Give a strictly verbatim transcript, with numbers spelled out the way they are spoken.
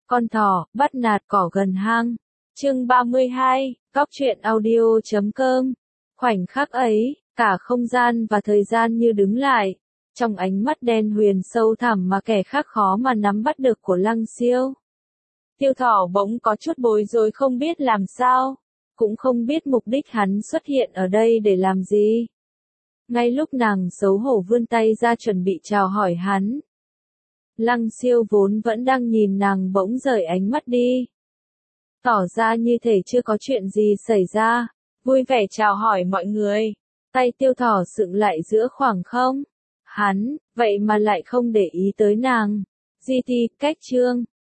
Con thỏ, bắt nạt cỏ gần hang. Chương ba mươi hai, Cóc truyện audio chấm com. Khoảnh khắc ấy, cả không gian và thời gian như đứng lại. Trong ánh mắt đen huyền sâu thẳm mà kẻ khác khó mà nắm bắt được của Lăng Siêu. Tiêu Thỏ bỗng có chút bối rối không biết làm sao, cũng không biết mục đích hắn xuất hiện ở đây để làm gì. Ngay lúc nàng xấu hổ vươn tay ra chuẩn bị chào hỏi hắn, Lăng Siêu vốn vẫn đang nhìn nàng bỗng rời ánh mắt đi. Tỏ ra như thể chưa có chuyện gì xảy ra, vui vẻ chào hỏi mọi người. Tay Tiêu Thỏ sượng lại giữa khoảng không. Hắn, vậy mà lại không để ý tới nàng. Di thì, cách chương.